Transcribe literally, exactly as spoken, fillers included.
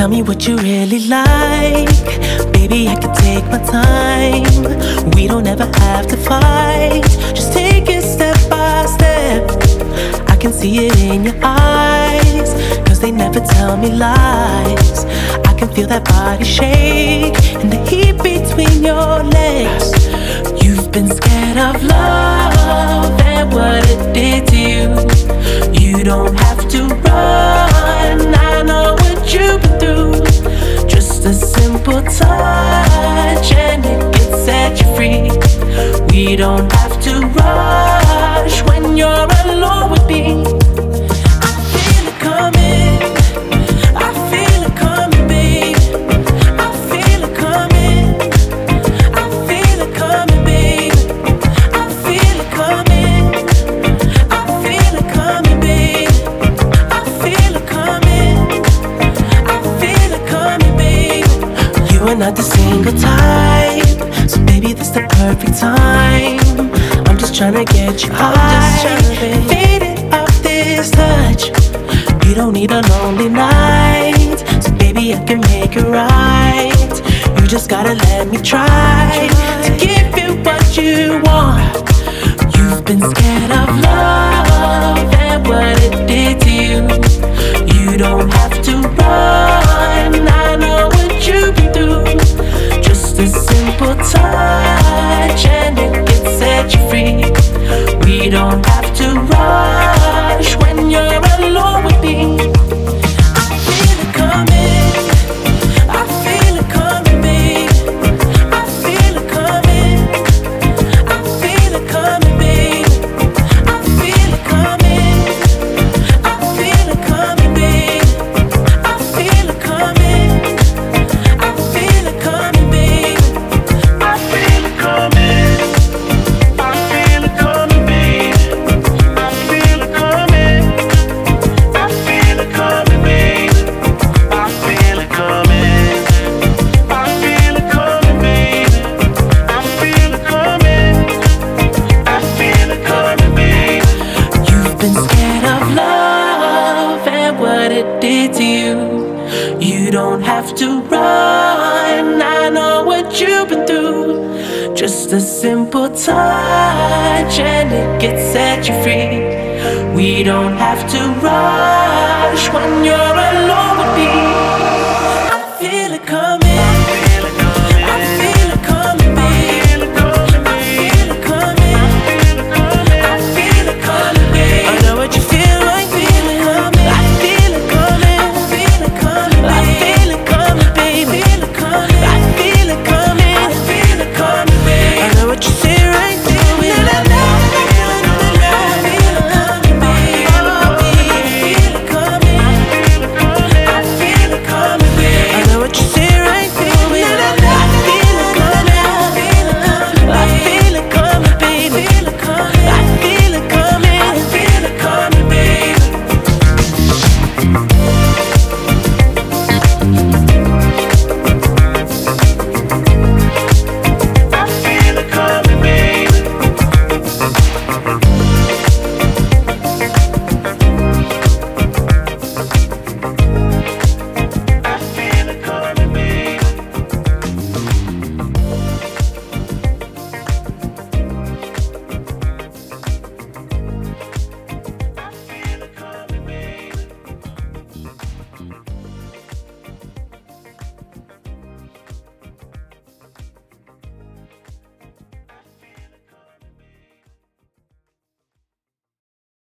Tell me what you really like. Baby, I can take my time. We don't ever have to fight. Just take it step by step. I can see it in your eyes, cause they never tell me lies. I can feel that body shake and the heat between your legs. You've been scared of love and what it did to you. You don't have to run, I know what you've been through. Just a simple touch and it can set you free. We don't have to rush when you're alone with me. I feel it coming, I feel it coming, babe. I feel it coming, I feel it coming, babe. I feel it coming, I feel it coming, babe. I feel it coming, I feel it coming, babe. You are not the single type, so baby, this the perfect time. I'm just tryna get you high, faded off this touch. You don't need a lonely night, so baby, I can make it right. You just gotta let me try to give you what you want. You've been scared of love and what it did to you. You don't have to run, I know what you've been through. Just a simple touch and it can set you free. We don't have to rush when you're alone with me. I feel it coming, I feel it coming, babe. I feel it coming, I feel it coming, babe. I feel it coming, I feel it coming, babe. I feel it coming, I feel it coming, babe. I feel it coming, I feel it coming, babe. I feel it coming, I feel it coming, babe. I feel it coming, I feel it coming, babe. I feel it coming, I feel it coming, babe. You've been scared of love and what it did to you. You don't have to run, I know what you've been through. Just a simple touch and it can set you free. We don't have to rush when you're